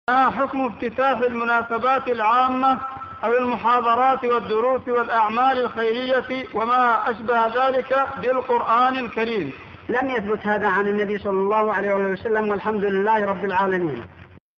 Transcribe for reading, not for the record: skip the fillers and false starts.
ما حكم افتتاح المناسبات العامة أو المحاضرات والدروس والأعمال الخيرية وما أشبه ذلك بالقرآن الكريم؟ لم يثبت هذا عن النبي صلى الله عليه وسلم، والحمد لله رب العالمين.